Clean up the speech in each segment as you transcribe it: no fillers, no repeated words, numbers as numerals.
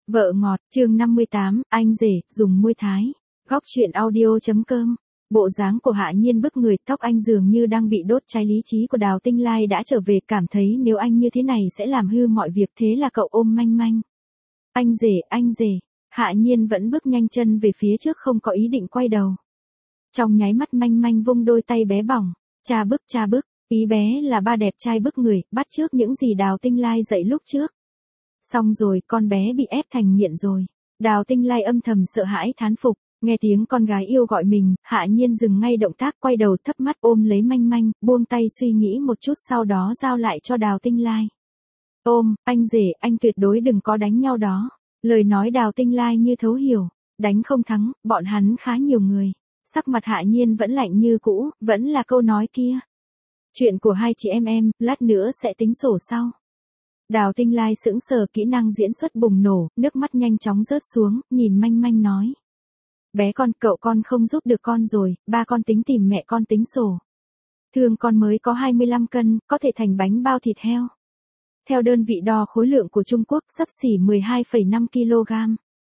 Vợ ngọt, chương 58, anh rể, dùng môi thái. Góc truyện audio.com. Bộ dáng của Hạ Nhiên bức người, tóc anh dường như đang bị đốt cháy, lý trí của Đào Tinh Lai đã trở về, cảm thấy nếu anh như thế này sẽ làm hư mọi việc, thế là cậu ôm Manh Manh. Anh rể. Hạ Nhiên vẫn bước nhanh chân về phía trước, không có ý định quay đầu. Trong nháy mắt Manh Manh vung đôi tay bé bỏng, cha bức, ý bé là ba đẹp trai bức người, bắt chước những gì Đào Tinh Lai dạy lúc trước. Xong rồi, con bé bị ép thành nghiện rồi. Đào Tinh Lai âm thầm sợ hãi thán phục, nghe tiếng con gái yêu gọi mình, Hạ Nhiên dừng ngay động tác, quay đầu thấp mắt ôm lấy Manh Manh, buông tay suy nghĩ một chút, sau đó giao lại cho Đào Tinh Lai. Ôm, anh rể, anh tuyệt đối đừng có đánh nhau đó. Lời nói Đào Tinh Lai như thấu hiểu, đánh không thắng, bọn hắn khá nhiều người. Sắc mặt Hạ Nhiên vẫn lạnh như cũ, vẫn là câu nói kia. Chuyện của hai chị em, lát nữa sẽ tính sổ sau. Đào Tinh Lai sững sờ, kỹ năng diễn xuất bùng nổ, nước mắt nhanh chóng rớt xuống, nhìn Manh Manh nói. Bé con, cậu con không giúp được con rồi, ba con tính tìm mẹ con tính sổ. Thương con mới có 25 cân, có thể thành bánh bao thịt heo. Theo đơn vị đo khối lượng của Trung Quốc, xấp xỉ 12,5 kg.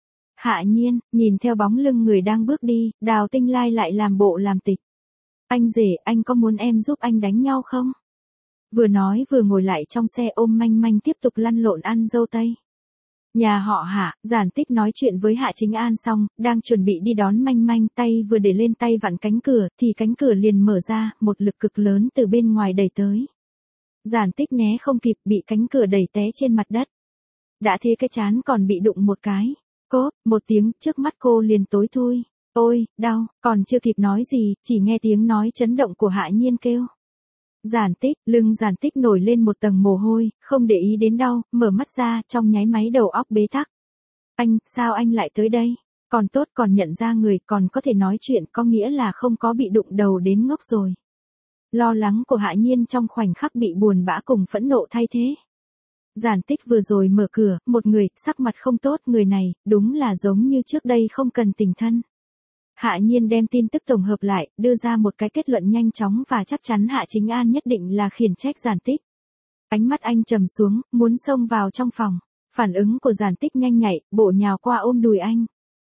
Hạ Nhiên, nhìn theo bóng lưng người đang bước đi, Đào Tinh Lai lại làm bộ làm tịch. Anh rể, anh có muốn em giúp anh đánh nhau không? Vừa nói vừa ngồi lại trong xe ôm Manh Manh tiếp tục lăn lộn ăn dâu tây. Nhà họ Hạ, Giản Tích nói chuyện với Hạ Chính An xong, đang chuẩn bị đi đón Manh Manh, tay vừa để lên tay vặn cánh cửa, thì cánh cửa liền mở ra, một lực cực lớn từ bên ngoài đẩy tới. Giản Tích né không kịp, bị cánh cửa đẩy té trên mặt đất. Đã thế cái trán còn bị đụng một cái. Cốp, một tiếng, trước mắt cô liền tối thui. Ôi, đau, còn chưa kịp nói gì, chỉ nghe tiếng nói chấn động của Hạ Nhiên kêu. Giản Tích, lưng Giản Tích nổi lên một tầng mồ hôi, không để ý đến đau, mở mắt ra, trong nháy máy đầu óc bế tắc. Anh, sao anh lại tới đây? Còn tốt còn nhận ra người, còn có thể nói chuyện, có nghĩa là không có bị đụng đầu đến ngốc rồi. Lo lắng của Hạ Nhiên trong khoảnh khắc bị buồn bã cùng phẫn nộ thay thế. Giản Tích vừa rồi mở cửa, một người, sắc mặt không tốt, người này, đúng là giống như trước đây không cần tình thân. Hạ Nhiên đem tin tức tổng hợp lại, đưa ra một cái kết luận nhanh chóng và chắc chắn Hạ Chính An nhất định là khiển trách Giản Tích. Ánh mắt anh trầm xuống, muốn xông vào trong phòng. Phản ứng của Giản Tích nhanh nhạy, bộ nhào qua ôm đùi anh.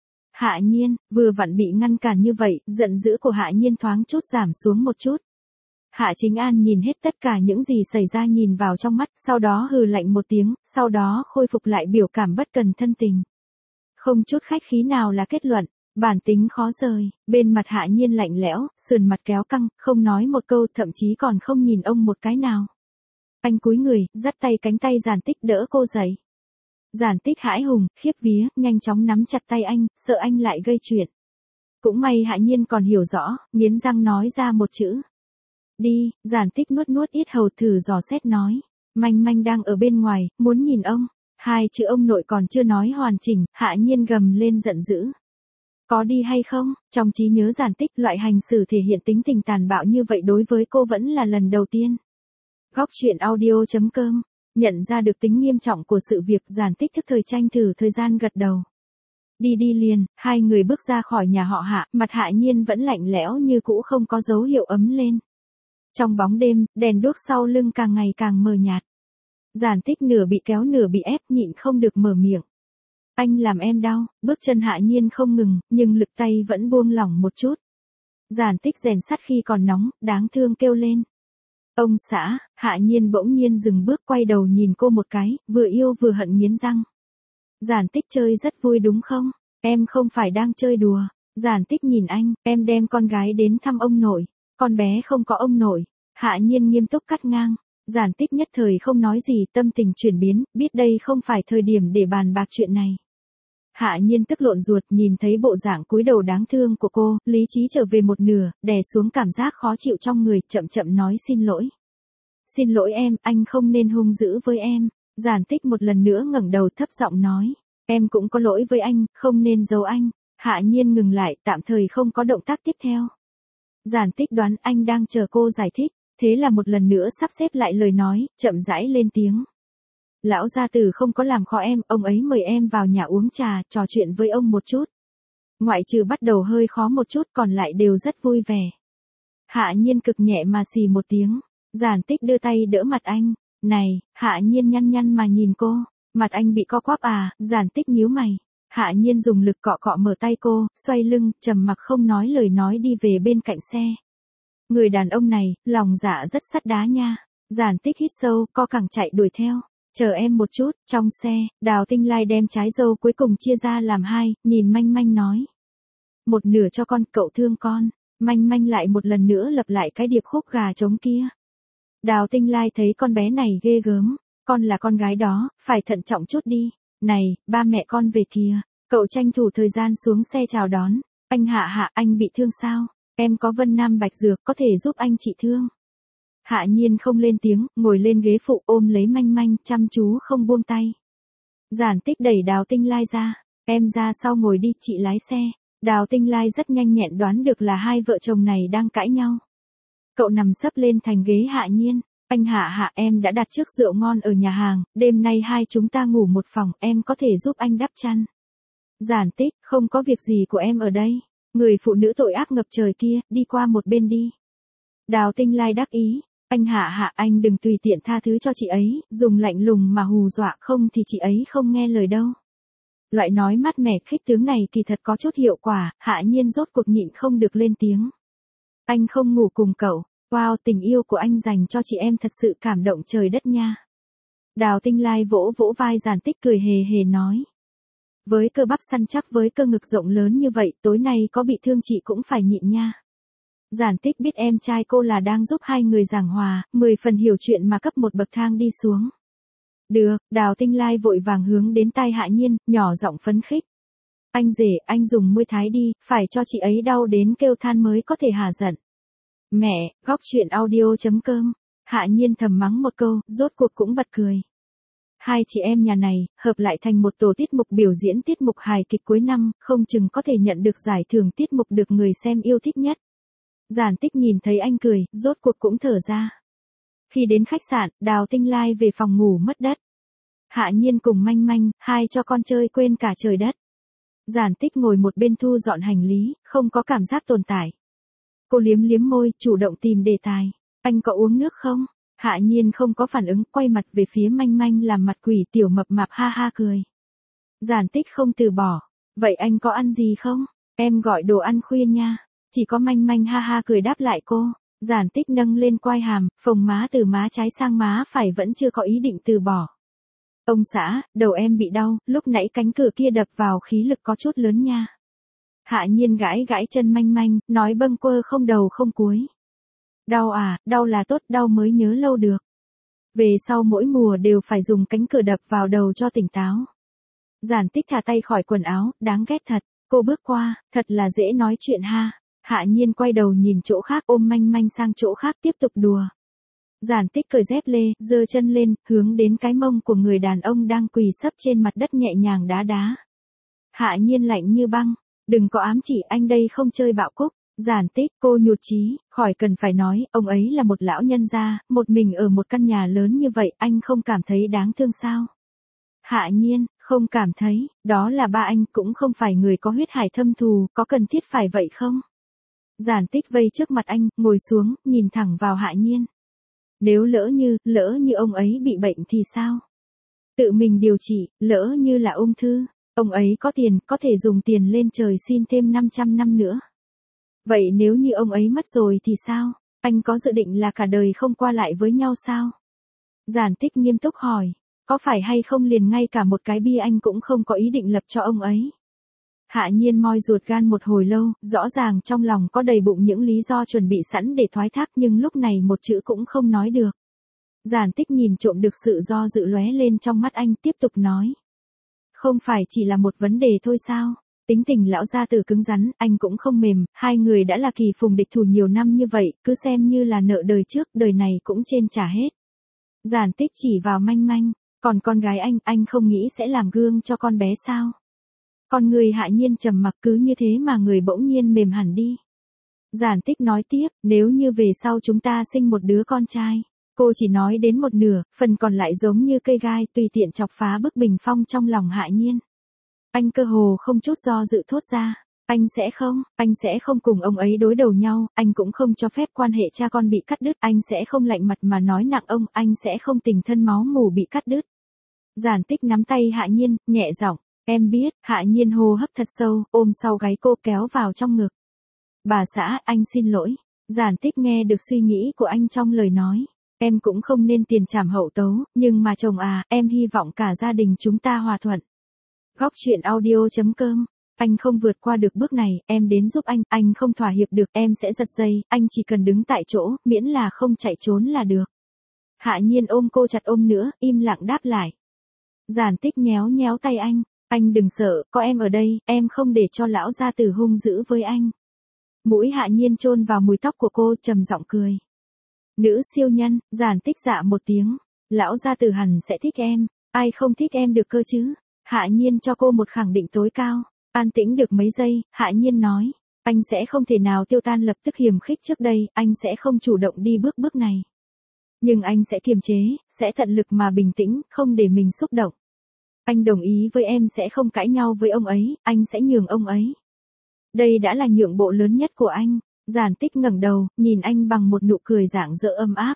Hạ Nhiên, vừa vặn bị ngăn cản như vậy, giận dữ của Hạ Nhiên thoáng chút giảm xuống một chút. Hạ Chính An nhìn hết tất cả những gì xảy ra, nhìn vào trong mắt, sau đó hừ lạnh một tiếng, sau đó khôi phục lại biểu cảm bất cần thân tình. Không chút khách khí nào là kết luận. Bản tính khó rời, bên mặt Hạ Nhiên lạnh lẽo, sườn mặt kéo căng, không nói một câu, thậm chí còn không nhìn ông một cái nào. Anh cúi người, dắt tay cánh tay Giản Tích đỡ cô dậy. Giản Tích hãi hùng, khiếp vía, nhanh chóng nắm chặt tay anh, sợ anh lại gây chuyện. Cũng may Hạ Nhiên còn hiểu rõ, nghiến răng nói ra một chữ. Đi, Giản Tích nuốt yết hầu thử dò xét nói. Manh Manh đang ở bên ngoài, muốn nhìn ông. Hai chữ ông nội còn chưa nói hoàn chỉnh, Hạ Nhiên gầm lên giận dữ. Có đi hay không? Trong trí nhớ Giản Tích, loại hành xử thể hiện tính tình tàn bạo như vậy đối với cô vẫn là lần đầu tiên. Góc truyện audio.com. Nhận ra được tính nghiêm trọng của sự việc, Giản Tích thức thời tranh thủ thời gian gật đầu. Đi liền, hai người bước ra khỏi nhà họ Hạ, mặt Hạ Nhiên vẫn lạnh lẽo như cũ, không có dấu hiệu ấm lên. Trong bóng đêm, đèn đuốc sau lưng càng ngày càng mờ nhạt. Giản Tích nửa bị kéo nửa bị ép, nhịn không được mở miệng. Anh làm em đau, bước chân Hạ Nhiên không ngừng, nhưng lực tay vẫn buông lỏng một chút. Giản Tích rèn sắt khi còn nóng, đáng thương kêu lên. Ông xã, Hạ Nhiên bỗng nhiên dừng bước, quay đầu nhìn cô một cái, vừa yêu vừa hận nghiến răng. Giản Tích chơi rất vui đúng không? Em không phải đang chơi đùa. Giản Tích nhìn anh, em đem con gái đến thăm ông nội. Con bé không có ông nội. Hạ Nhiên nghiêm túc cắt ngang. Giản Tích nhất thời không nói gì, tâm tình chuyển biến, biết đây không phải thời điểm để bàn bạc chuyện này. Hạ Nhiên tức lộn ruột, nhìn thấy bộ dạng cúi đầu đáng thương của cô, lý trí trở về một nửa, đè xuống cảm giác khó chịu trong người, chậm chậm nói xin lỗi. Xin lỗi em, anh không nên hung dữ với em. Giản Tích một lần nữa ngẩng đầu thấp giọng nói. Em cũng có lỗi với anh, không nên giấu anh. Hạ Nhiên ngừng lại, tạm thời không có động tác tiếp theo. Giản Tích đoán anh đang chờ cô giải thích, thế là một lần nữa sắp xếp lại lời nói, chậm rãi lên tiếng. Lão gia tử không có làm khó em, ông ấy mời em vào nhà uống trà, trò chuyện với ông một chút. Ngoại trừ bắt đầu hơi khó một chút, còn lại đều rất vui vẻ. Hạ Nhiên cực nhẹ mà xì một tiếng. Giản Tích đưa tay đỡ mặt anh. Này, Hạ Nhiên nhăn nhăn mà nhìn cô. Mặt anh bị co quắp à, Giản Tích nhíu mày. Hạ Nhiên dùng lực cọ cọ mở tay cô, xoay lưng, trầm mặc không nói lời nói đi về bên cạnh xe. Người đàn ông này, lòng dạ rất sắt đá nha. Giản Tích hít sâu, co cẳng chạy đuổi theo. Chờ em một chút, trong xe, Đào Tinh Lai đem trái dâu cuối cùng chia ra làm hai, nhìn Manh Manh nói. Một nửa cho con, cậu thương con. Manh Manh lại một lần nữa lặp lại cái điệp khúc gà trống kia. Đào Tinh Lai thấy con bé này ghê gớm. Con là con gái đó, phải thận trọng chút đi. Này, ba mẹ con về kìa. Cậu tranh thủ thời gian xuống xe chào đón. Anh Hạ, anh bị thương sao? Em có Vân Nam Bạch Dược có thể giúp anh trị thương. Hạ Nhiên không lên tiếng, ngồi lên ghế phụ ôm lấy Manh Manh, chăm chú không buông tay. Giản Tích đẩy Đào Tinh Lai ra. Em ra sau ngồi đi, chị lái xe. Đào Tinh Lai rất nhanh nhẹn đoán được là hai vợ chồng này đang cãi nhau. Cậu nằm sấp lên thành ghế Hạ Nhiên. Anh Hạ, em đã đặt trước rượu ngon ở nhà hàng, đêm nay hai chúng ta ngủ một phòng, em có thể giúp anh đắp chăn. Giản Tích, không có việc gì của em ở đây. Người phụ nữ tội ác ngập trời kia, đi qua một bên đi. Đào Tinh Lai đắc ý. Anh Hạ, anh đừng tùy tiện tha thứ cho chị ấy, dùng lạnh lùng mà hù dọa không thì chị ấy không nghe lời đâu. Loại nói mát mẻ khích tướng này kỳ thật có chút hiệu quả, Hạ Nhiên rốt cuộc nhịn không được lên tiếng. Anh không ngủ cùng cậu. Wow, tình yêu của anh dành cho chị em thật sự cảm động trời đất nha. Đào Tinh Lai vỗ vỗ vai Giản Tích cười hề hề nói. Với cơ bắp săn chắc với cơ ngực rộng lớn như vậy, tối nay có bị thương chị cũng phải nhịn nha. Giản Tích biết em trai cô là đang giúp hai người giảng hòa, 10 phần hiểu chuyện mà cấp một bậc thang đi xuống. Được, Đào Tinh Lai vội vàng hướng đến tai Hạ Nhiên, nhỏ giọng phấn khích. Anh rể, anh dùng muôi thái đi, phải cho chị ấy đau đến kêu than mới có thể hả giận. Mẹ, góc chuyện audio.com. Hạ Nhiên thầm mắng một câu, rốt cuộc cũng bật cười. Hai chị em nhà này, hợp lại thành một tổ tiết mục biểu diễn tiết mục hài kịch cuối năm, không chừng có thể nhận được giải thưởng tiết mục được người xem yêu thích nhất. Giản Tích nhìn thấy anh cười, rốt cuộc cũng thở ra. Khi đến khách sạn, Đào Tinh Lai về phòng ngủ mất đất. Hạ Nhiên cùng Manh Manh, hai cho con chơi quên cả trời đất. Giản Tích ngồi một bên thu dọn hành lý, không có cảm giác tồn tại. Cô liếm liếm môi, chủ động tìm đề tài. Anh có uống nước không? Hạ Nhiên không có phản ứng, quay mặt về phía Manh Manh làm mặt quỷ tiểu mập mạp ha ha cười. Giản Tích không từ bỏ. Vậy anh có ăn gì không? Em gọi đồ ăn khuya nha. Chỉ có Manh Manh ha ha cười đáp lại cô. Giản Tích nâng lên quai hàm, phồng má từ má trái sang má phải vẫn chưa có ý định từ bỏ. Ông xã, đầu em bị đau, lúc nãy cánh cửa kia đập vào khí lực có chút lớn nha. Hạ Nhiên gãi gãi chân Manh Manh, nói bâng quơ không đầu không cuối. Đau à, đau là tốt, đau mới nhớ lâu được. Về sau mỗi mùa đều phải dùng cánh cửa đập vào đầu cho tỉnh táo. Giản Tích thả tay khỏi quần áo, đáng ghét thật. Cô bước qua, thật là dễ nói chuyện ha. Hạ Nhiên quay đầu nhìn chỗ khác ôm Manh Manh sang chỗ khác tiếp tục đùa. Giản Tích cởi dép lê, giơ chân lên, hướng đến cái mông của người đàn ông đang quỳ sấp trên mặt đất nhẹ nhàng đá đá. Hạ Nhiên lạnh như băng. Đừng có ám chỉ anh đây không chơi bạo cúc. Giản Tích, cô nhụt chí, khỏi cần phải nói, ông ấy là một lão nhân gia, một mình ở một căn nhà lớn như vậy, anh không cảm thấy đáng thương sao? Hạ Nhiên, không cảm thấy, đó là ba anh, cũng không phải người có huyết hải thâm thù, có cần thiết phải vậy không? Giản Tích vây trước mặt anh, ngồi xuống, nhìn thẳng vào Hạ Nhiên. Nếu lỡ như ông ấy bị bệnh thì sao? Tự mình điều trị, lỡ như là ung thư, ông ấy có tiền, có thể dùng tiền lên trời xin thêm 500 năm nữa. Vậy nếu như ông ấy mất rồi thì sao? Anh có dự định là cả đời không qua lại với nhau sao? Giản Tích nghiêm túc hỏi, có phải hay không liền ngay cả một cái bia anh cũng không có ý định lập cho ông ấy? Hạ Nhiên moi ruột gan một hồi lâu, rõ ràng trong lòng có đầy bụng những lý do chuẩn bị sẵn để thoái thác nhưng lúc này một chữ cũng không nói được. Giản Tích nhìn trộm được sự do dự lóe lên trong mắt anh tiếp tục nói. Không phải chỉ là một vấn đề thôi sao? Tính tình lão gia tử cứng rắn, anh cũng không mềm, hai người đã là kỳ phùng địch thủ nhiều năm như vậy, cứ xem như là nợ đời trước, đời này cũng trên trả hết. Giản Tích chỉ vào Manh Manh, còn con gái anh không nghĩ sẽ làm gương cho con bé sao? Con người Hạ Nhiên trầm mặc cứ như thế mà người bỗng nhiên mềm hẳn đi. Giản Tích nói tiếp, nếu như về sau chúng ta sinh một đứa con trai, cô chỉ nói đến một nửa, phần còn lại giống như cây gai tùy tiện chọc phá bức bình phong trong lòng Hạ Nhiên. Anh cơ hồ không chút do dự thốt ra, anh sẽ không cùng ông ấy đối đầu nhau, anh cũng không cho phép quan hệ cha con bị cắt đứt, anh sẽ không lạnh mặt mà nói nặng ông, anh sẽ không tình thân máu mủ bị cắt đứt. Giản Tích nắm tay Hạ Nhiên, nhẹ giọng, em biết. Hạ Nhiên hô hấp thật sâu, ôm sau gáy cô kéo vào trong ngực. Bà xã, anh xin lỗi. Giản Tích nghe được suy nghĩ của anh trong lời nói. Em cũng không nên tiền trảm hậu tấu, nhưng mà chồng à, em hy vọng cả gia đình chúng ta hòa thuận. Góc truyện audio.com. Anh không vượt qua được bước này, em đến giúp anh không thỏa hiệp được, em sẽ giật dây, anh chỉ cần đứng tại chỗ, miễn là không chạy trốn là được. Hạ Nhiên ôm cô chặt ôm nữa, im lặng đáp lại. Giản Tích nhéo nhéo tay anh đừng sợ, có em ở đây, em không để cho lão gia tử hung dữ với anh. Mũi Hạ Nhiên chôn vào mùi tóc của cô, trầm giọng cười. Nữ siêu nhân. Giản Tích dạ một tiếng. Lão gia tử hẳn sẽ thích em, ai không thích em được cơ chứ. Hạ Nhiên cho cô một khẳng định tối cao. An tĩnh được mấy giây, Hạ Nhiên nói. Anh sẽ không thể nào tiêu tan lập tức hiềm khích trước đây, anh sẽ không chủ động đi bước này. Nhưng anh sẽ kiềm chế, sẽ tận lực mà bình tĩnh, không để mình xúc động. Anh đồng ý với em sẽ không cãi nhau với ông ấy, anh sẽ nhường ông ấy. Đây đã là nhượng bộ lớn nhất của anh. Giản Tích ngẩng đầu, nhìn anh bằng một nụ cười rạng rỡ ấm áp.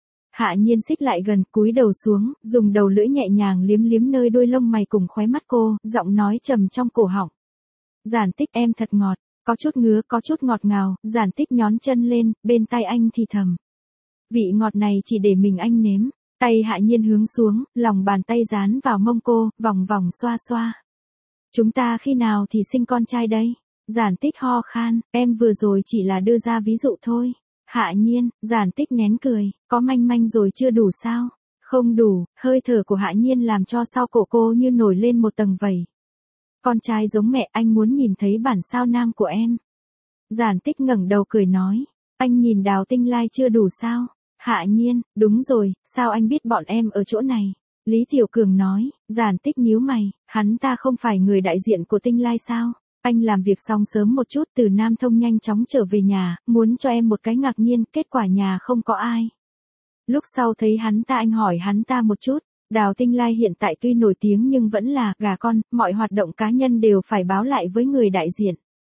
Hạ Nhiên xích lại gần, cúi đầu xuống, dùng đầu lưỡi nhẹ nhàng liếm liếm nơi đôi lông mày cùng khóe mắt cô, giọng nói trầm trong cổ họng. Giản Tích em thật ngọt, có chút ngứa, có chút ngọt ngào. Giản Tích nhón chân lên, bên tai anh thì thầm. Vị ngọt này chỉ để mình anh nếm. Tay Hạ Nhiên hướng xuống, lòng bàn tay dán vào mông cô, vòng vòng xoa xoa. Chúng ta khi nào thì sinh con trai đây? Giản Tích ho khan, em vừa rồi chỉ là đưa ra ví dụ thôi. Hạ Nhiên. Giản Tích nén cười, có manh manh rồi chưa đủ sao? Không đủ. Hơi thở của Hạ Nhiên làm cho sau cổ cô như nổi lên một tầng vẩy. Con trai giống mẹ, anh muốn nhìn thấy bản sao nam của em. Giản Tích ngẩng đầu cười nói, anh nhìn Đào Tinh Lai chưa đủ sao? Hạ Nhiên. Đúng rồi, sao anh biết bọn em ở chỗ này? Lý Tiểu Cường nói. Giản Tích nhíu mày, hắn ta không phải người đại diện của Tinh Lai sao? Anh làm việc xong sớm một chút, từ Nam Thông nhanh chóng trở về nhà, muốn cho em một cái ngạc nhiên, kết quả nhà không có ai. Lúc sau thấy hắn ta anh hỏi hắn ta một chút, Đào Tinh Lai hiện tại tuy nổi tiếng nhưng vẫn là gà con, mọi hoạt động cá nhân đều phải báo lại với người đại diện.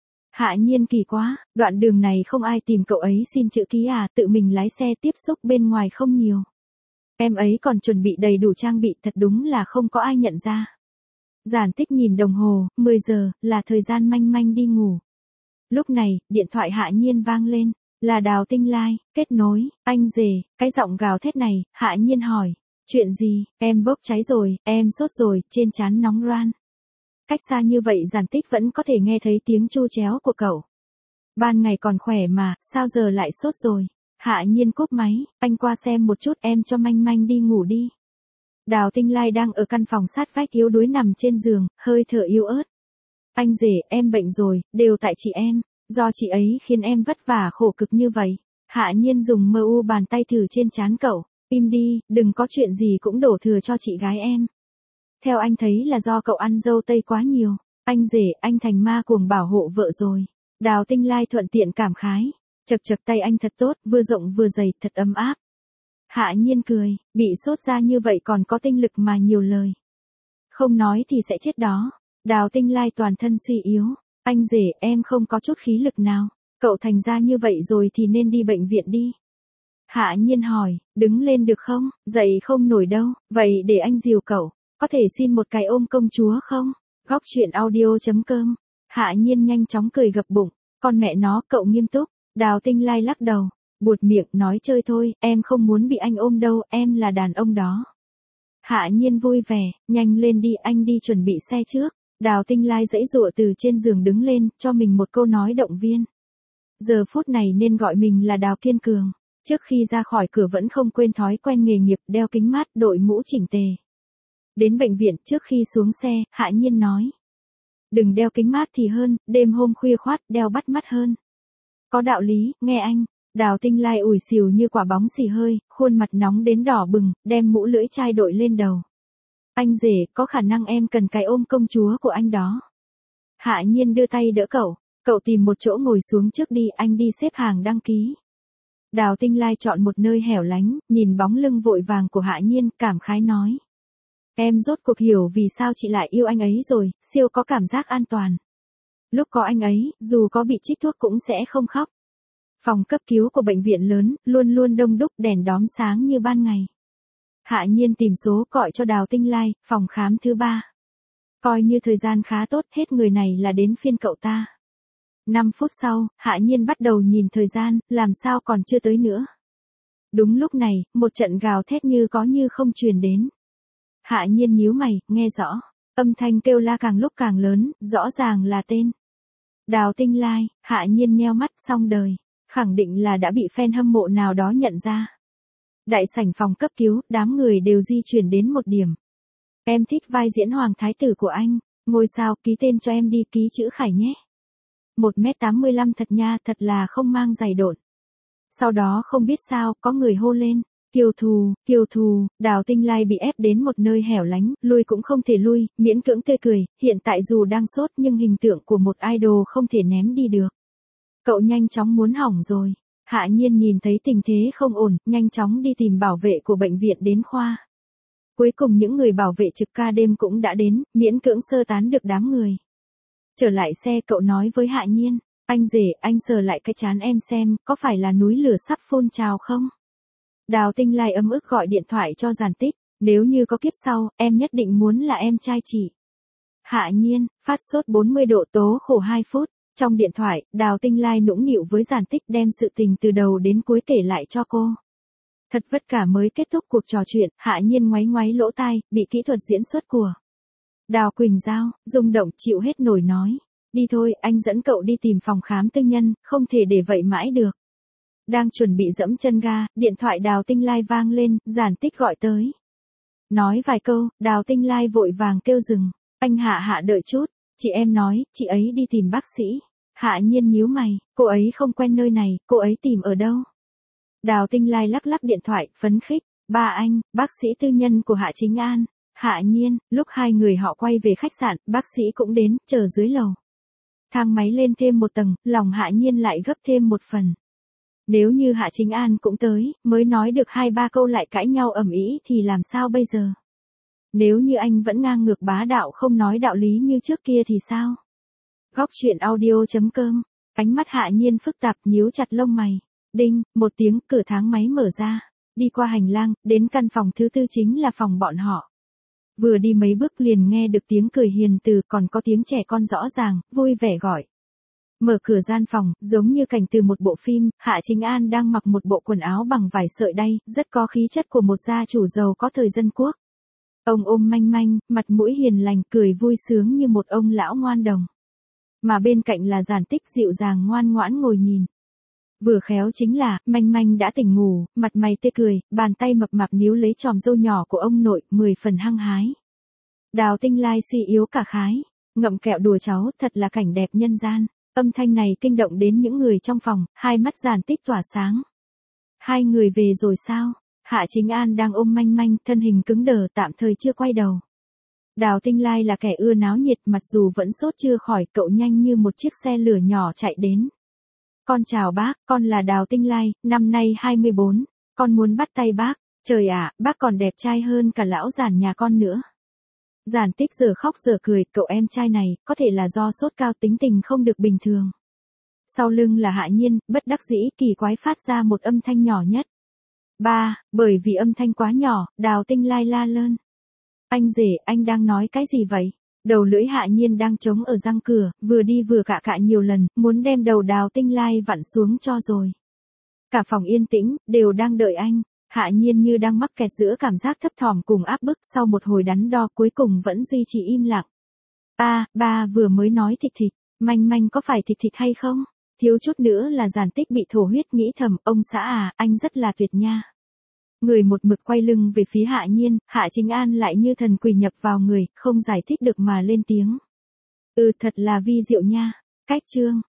Hạ Nhiên kỳ quá, đoạn đường này không ai tìm cậu ấy xin chữ ký à, tự mình lái xe tiếp xúc bên ngoài không nhiều. Em ấy còn chuẩn bị đầy đủ trang bị, thật đúng là không có ai nhận ra. Giản Tích nhìn đồng hồ, 10 giờ, là thời gian manh manh đi ngủ. Lúc này, điện thoại Hạ Nhiên vang lên, là Đào Tinh Lai, kết nối, anh rể, cái giọng gào thét này, Hạ Nhiên hỏi, chuyện gì, em bốc cháy rồi, em sốt rồi, trên trán nóng ran. Cách xa như vậy Giản Tích vẫn có thể nghe thấy tiếng chu chéo của cậu. Ban ngày còn khỏe mà, sao giờ lại sốt rồi? Hạ Nhiên cúp máy, anh qua xem một chút, em cho manh manh đi ngủ đi. Đào Tinh Lai đang ở căn phòng sát vách yếu đuối nằm trên giường, hơi thở yếu ớt. Anh rể, em bệnh rồi, đều tại chị em, do chị ấy khiến em vất vả khổ cực như vậy. Hạ Nhiên dùng mờ u bàn tay thử trên trán cậu, im đi, đừng có chuyện gì cũng đổ thừa cho chị gái em. Theo anh thấy là do cậu ăn dâu tây quá nhiều, anh rể, anh thành ma cuồng bảo hộ vợ rồi. Đào Tinh Lai thuận tiện cảm khái, chật chật tay anh thật tốt, vừa rộng vừa dày, thật ấm áp. Hạ Nhiên cười, bị sốt ra như vậy còn có tinh lực mà nhiều lời. Không nói thì sẽ chết đó. Đào Tinh Lai toàn thân suy yếu, anh rể, em không có chút khí lực nào, cậu thành ra như vậy rồi thì nên đi bệnh viện đi. Hạ Nhiên hỏi, đứng lên được không, dậy không nổi đâu, vậy để anh dìu cậu, có thể xin một cái ôm công chúa không? Góc truyện audio.com. Hạ Nhiên nhanh chóng cười gập bụng, con mẹ nó, cậu nghiêm túc. Đào Tinh Lai lắc đầu, buột miệng nói chơi thôi, em không muốn bị anh ôm đâu, em là đàn ông đó. Hạ Nhiên vui vẻ, nhanh lên đi, anh đi chuẩn bị xe trước. Đào Tinh Lai giãy giụa từ trên giường đứng lên, cho mình một câu nói động viên. Giờ phút này nên gọi mình là Đào Kiên Cường. Trước khi ra khỏi cửa vẫn không quên thói quen nghề nghiệp, đeo kính mát, đội mũ chỉnh tề. Đến bệnh viện, trước khi xuống xe, Hạ Nhiên nói. Đừng đeo kính mát thì hơn, đêm hôm khuya khoát, đeo bắt mắt hơn. Có đạo lý, nghe anh. Đào Tinh Lai ủi xìu như quả bóng xì hơi, khuôn mặt nóng đến đỏ bừng, đem mũ lưỡi chai đội lên đầu. Anh rể, có khả năng em cần cái ôm công chúa của anh đó. Hạ Nhiên đưa tay đỡ cậu tìm một chỗ ngồi xuống trước đi, anh đi xếp hàng đăng ký. Đào Tinh Lai chọn một nơi hẻo lánh, nhìn bóng lưng vội vàng của Hạ Nhiên, cảm khái nói. Em rốt cuộc hiểu vì sao chị lại yêu anh ấy rồi, siêu có cảm giác an toàn. Lúc có anh ấy, dù có bị trích thuốc cũng sẽ không khóc. Phòng cấp cứu của bệnh viện lớn, luôn luôn đông đúc, đèn đóm sáng như ban ngày. Hạ Nhiên tìm số gọi cho Đào Tinh Lai, phòng khám thứ 3. Coi như thời gian khá tốt, hết người này là đến phiên cậu ta. 5 phút sau, Hạ Nhiên bắt đầu nhìn thời gian, làm sao còn chưa tới nữa. Đúng lúc này, một trận gào thét như có như không truyền đến. Hạ Nhiên nhíu mày, nghe rõ. Âm thanh kêu la càng lúc càng lớn, rõ ràng là tên. Đào Tinh Lai. Hạ Nhiên nheo mắt, xong đời. Khẳng định là đã bị fan hâm mộ nào đó nhận ra. Đại sảnh phòng cấp cứu, đám người đều di chuyển đến một điểm. Em thích vai diễn Hoàng Thái Tử của anh. Ngôi sao, ký tên cho em đi, ký chữ Khải nhé. 1m85 thật nha, thật là không mang giày độn. Sau đó không biết sao, có người hô lên. Kiều Thù, Đào Tinh Lai bị ép đến một nơi hẻo lánh, lui cũng không thể lui, miễn cưỡng tươi cười, hiện tại dù đang sốt nhưng hình tượng của một idol không thể ném đi được. Cậu nhanh chóng muốn hỏng rồi. Hạ Nhiên nhìn thấy tình thế không ổn, nhanh chóng đi tìm bảo vệ của bệnh viện đến khoa. Cuối cùng những người bảo vệ trực ca đêm cũng đã đến, miễn cưỡng sơ tán được đám người. Trở lại xe cậu nói với Hạ Nhiên, anh rể, anh sờ lại cái trán em xem, có phải là núi lửa sắp phun trào không? Đào Tinh Lai ấm ức gọi điện thoại cho Giản Tích, nếu như có kiếp sau, em nhất định muốn là em trai chị. Hạ Nhiên, phát sốt 40 độ, tố khổ 2 phút. Trong điện thoại, Đào Tinh Lai nũng nịu với Giản Tích đem sự tình từ đầu đến cuối kể lại cho cô. Thật vất vả mới kết thúc cuộc trò chuyện, Hạ Nhiên ngoáy ngoáy lỗ tai, bị kỹ thuật diễn xuất của Đào Quỳnh Giao, rung động chịu hết nổi nói. Đi thôi, anh dẫn cậu đi tìm phòng khám tư nhân, không thể để vậy mãi được. Đang chuẩn bị dẫm chân ga, điện thoại Đào Tinh Lai vang lên, Giản Tích gọi tới. Nói vài câu, Đào Tinh Lai vội vàng kêu dừng. Anh Hạ đợi chút, chị em nói, chị ấy đi tìm bác sĩ. Hạ Nhiên nhíu mày, cô ấy không quen nơi này, cô ấy tìm ở đâu? Đào Tinh Lai lắc lắc điện thoại, phấn khích. Ba anh, bác sĩ tư nhân của Hạ Chính An. Hạ Nhiên, lúc hai người họ quay về khách sạn, bác sĩ cũng đến, chờ dưới lầu. Thang máy lên thêm một tầng, lòng Hạ Nhiên lại gấp thêm một phần. Nếu như Hạ Chính An cũng tới, mới nói được 2-3 câu lại cãi nhau ầm ĩ thì làm sao bây giờ? Nếu như anh vẫn ngang ngược bá đạo không nói đạo lý như trước kia thì sao? Góc truyện audio.com. Ánh mắt Hạ Nhiên phức tạp, nhíu chặt lông mày. Đinh, một tiếng, cửa thang máy mở ra. Đi qua hành lang, đến căn phòng thứ 4 chính là phòng bọn họ. Vừa đi mấy bước liền nghe được tiếng cười hiền từ, còn có tiếng trẻ con rõ ràng, vui vẻ gọi. Mở cửa gian phòng, giống như cảnh từ một bộ phim, Hạ Chính An đang mặc một bộ quần áo bằng vải sợi đay, rất có khí chất của một gia chủ giàu có thời dân quốc. Ông ôm manh manh, mặt mũi hiền lành, cười vui sướng như một ông lão ngoan đồng. Mà bên cạnh là Giản Tích dịu dàng ngoan ngoãn ngồi nhìn. Vừa khéo chính là, manh manh đã tỉnh ngủ, mặt mày tươi cười, bàn tay mập mạp níu lấy chòm râu nhỏ của ông nội, 10 phần hăng hái. Đào Tinh Lai suy yếu cả khái, ngậm kẹo đùa cháu, thật là cảnh đẹp nhân gian. Âm thanh này kinh động đến những người trong phòng, hai mắt Giản Tích tỏa sáng. Hai người về rồi sao? Hạ Chính An đang ôm manh manh, thân hình cứng đờ, tạm thời chưa quay đầu. Đào Tinh Lai là kẻ ưa náo nhiệt, mặc dù vẫn sốt chưa khỏi, cậu nhanh như một chiếc xe lửa nhỏ chạy đến. Con chào bác, con là Đào Tinh Lai, năm nay 24, con muốn bắt tay bác. Trời ạ, bác còn đẹp trai hơn cả lão Giản nhà con nữa. Giản Tích giờ khóc giờ cười, cậu em trai này, có thể là do sốt cao, tính tình không được bình thường. Sau lưng là Hạ Nhiên, bất đắc dĩ kỳ quái phát ra một âm thanh nhỏ nhất. Ba, bởi vì âm thanh quá nhỏ, Đào Tinh Lai la lên. Anh rể, anh đang nói cái gì vậy? Đầu lưỡi Hạ Nhiên đang trống ở răng cửa, vừa đi vừa cạ cạ nhiều lần, muốn đem đầu Đào Tinh Lai vặn xuống cho rồi. Cả phòng yên tĩnh, đều đang đợi anh. Hạ Nhiên như đang mắc kẹt giữa cảm giác thấp thỏm cùng áp bức, sau một hồi đắn đo cuối cùng vẫn duy trì im lặng. Ba vừa mới nói thịt thịt, manh manh có phải thịt thịt hay không? Thiếu chút nữa là Giản Tích bị thổ huyết, nghĩ thầm, ông xã à, anh rất là tuyệt nha. Người một mực quay lưng về phía Hạ Nhiên, Hạ Chính An lại như thần quỷ nhập vào người, không giải thích được mà lên tiếng. Thật là vi diệu nha. Cách chương.